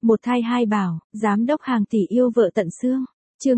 Một thai hai bảo, giám đốc hàng tỷ yêu vợ tận xương. Chương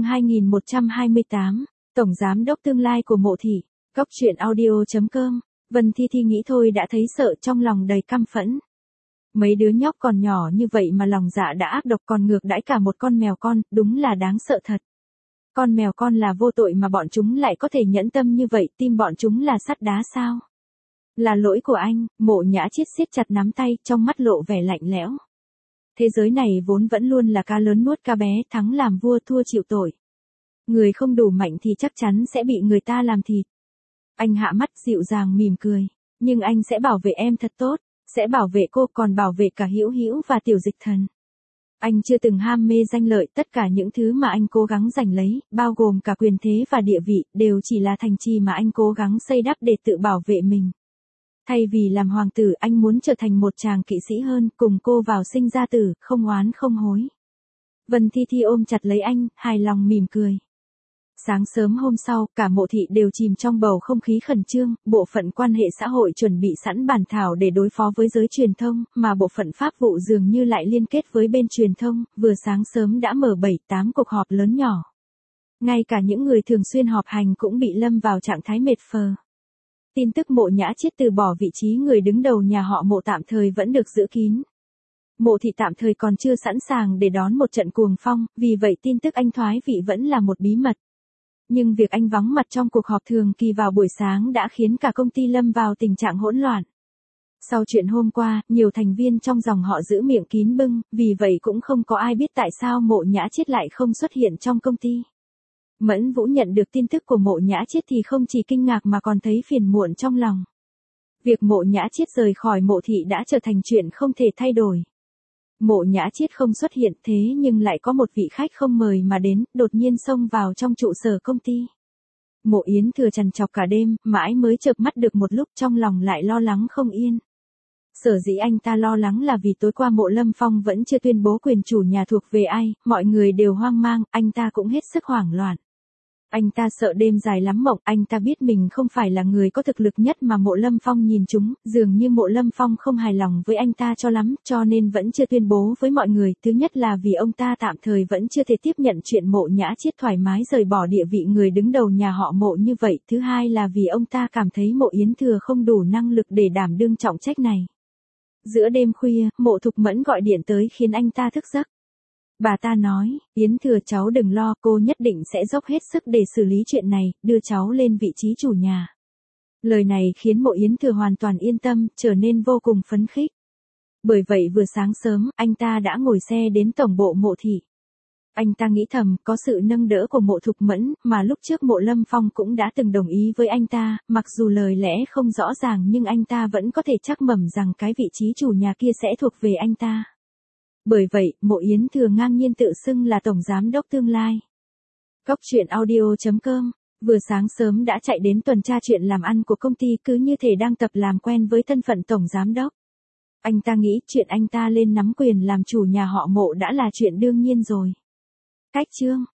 2128, tổng giám đốc tương lai của Mộ thị. Góc truyện audio.com. Vân Thi Thi nghĩ thôi đã thấy sợ, trong lòng đầy căm phẫn. Mấy đứa nhóc còn nhỏ như vậy mà lòng dạ đã ác độc, còn ngược đãi cả một con mèo con, đúng là đáng sợ thật. Con mèo con là vô tội mà bọn chúng lại có thể nhẫn tâm như vậy, tim bọn chúng là sắt đá sao? Là lỗi của anh. Mộ Nhã Chiết siết chặt nắm tay, trong mắt lộ vẻ lạnh lẽo. Thế giới này vốn vẫn luôn là cá lớn nuốt cá bé, thắng làm vua thua chịu tội. Người không đủ mạnh thì chắc chắn sẽ bị người ta làm thịt. Anh hạ mắt dịu dàng mỉm cười. Nhưng anh sẽ bảo vệ em thật tốt, sẽ bảo vệ cô, còn bảo vệ cả Hữu Hữu và Tiểu Dịch Thần. Anh chưa từng ham mê danh lợi, tất cả những thứ mà anh cố gắng giành lấy, bao gồm cả quyền thế và địa vị, đều chỉ là thành trì mà anh cố gắng xây đắp để tự bảo vệ mình. Thay vì làm hoàng tử, anh muốn trở thành một chàng kỵ sĩ hơn, cùng cô vào sinh ra tử, không oán không hối. Vân Thi Thi ôm chặt lấy anh, hài lòng mỉm cười. Sáng sớm hôm sau, cả Mộ thị đều chìm trong bầu không khí khẩn trương, bộ phận quan hệ xã hội chuẩn bị sẵn bản thảo để đối phó với giới truyền thông, mà bộ phận pháp vụ dường như lại liên kết với bên truyền thông, vừa sáng sớm đã mở 7-8 cuộc họp lớn nhỏ. Ngay cả những người thường xuyên họp hành cũng bị lâm vào trạng thái mệt phờ. Tin tức Mộ Nhã Chiết từ bỏ vị trí người đứng đầu nhà họ Mộ tạm thời vẫn được giữ kín. Mộ thị tạm thời còn chưa sẵn sàng để đón một trận cuồng phong, vì vậy tin tức anh thoái vị vẫn là một bí mật. Nhưng việc anh vắng mặt trong cuộc họp thường kỳ vào buổi sáng đã khiến cả công ty lâm vào tình trạng hỗn loạn. Sau chuyện hôm qua, nhiều thành viên trong dòng họ giữ miệng kín bưng, vì vậy cũng không có ai biết tại sao Mộ Nhã Chiết lại không xuất hiện trong công ty. Mẫn Vũ nhận được tin tức của Mộ Nhã Chiết thì không chỉ kinh ngạc mà còn thấy phiền muộn trong lòng. Việc Mộ Nhã Chiết rời khỏi Mộ thị đã trở thành chuyện không thể thay đổi. Mộ Nhã Chiết không xuất hiện, thế nhưng lại có một vị khách không mời mà đến, đột nhiên xông vào trong trụ sở công ty. Mộ Yến Thừa trằn trọc cả đêm, mãi mới chợp mắt được một lúc, trong lòng lại lo lắng không yên. Sở dĩ anh ta lo lắng là vì tối qua Mộ Lâm Phong vẫn chưa tuyên bố quyền chủ nhà thuộc về ai, mọi người đều hoang mang, anh ta cũng hết sức hoảng loạn. Anh ta sợ đêm dài lắm mộng, anh ta biết mình không phải là người có thực lực nhất mà Mộ Lâm Phong nhìn chúng, dường như Mộ Lâm Phong không hài lòng với anh ta cho lắm, cho nên vẫn chưa tuyên bố với mọi người. Thứ nhất là vì ông ta tạm thời vẫn chưa thể tiếp nhận chuyện Mộ Nhã Chiết thoải mái rời bỏ địa vị người đứng đầu nhà họ Mộ như vậy. Thứ hai là vì ông ta cảm thấy Mộ Yến Thừa không đủ năng lực để đảm đương trọng trách này. Giữa đêm khuya, Mộ Thục Mẫn gọi điện tới khiến anh ta thức giấc. Bà ta nói, Yến Thừa cháu đừng lo, cô nhất định sẽ dốc hết sức để xử lý chuyện này, đưa cháu lên vị trí chủ nhà. Lời này khiến Mộ Yến Thừa hoàn toàn yên tâm, trở nên vô cùng phấn khích. Bởi vậy vừa sáng sớm, anh ta đã ngồi xe đến tổng bộ Mộ thị. Anh ta nghĩ thầm, có sự nâng đỡ của Mộ Thục Mẫn, mà lúc trước Mộ Lâm Phong cũng đã từng đồng ý với anh ta, mặc dù lời lẽ không rõ ràng nhưng anh ta vẫn có thể chắc mẩm rằng cái vị trí chủ nhà kia sẽ thuộc về anh ta. Bởi vậy, Mộ Yến Thừa ngang nhiên tự xưng là tổng giám đốc tương lai. Góc truyện audio.com, vừa sáng sớm đã chạy đến tuần tra chuyện làm ăn của công ty, cứ như thể đang tập làm quen với thân phận tổng giám đốc. Anh ta nghĩ chuyện anh ta lên nắm quyền làm chủ nhà họ Mộ đã là chuyện đương nhiên rồi. Cách chương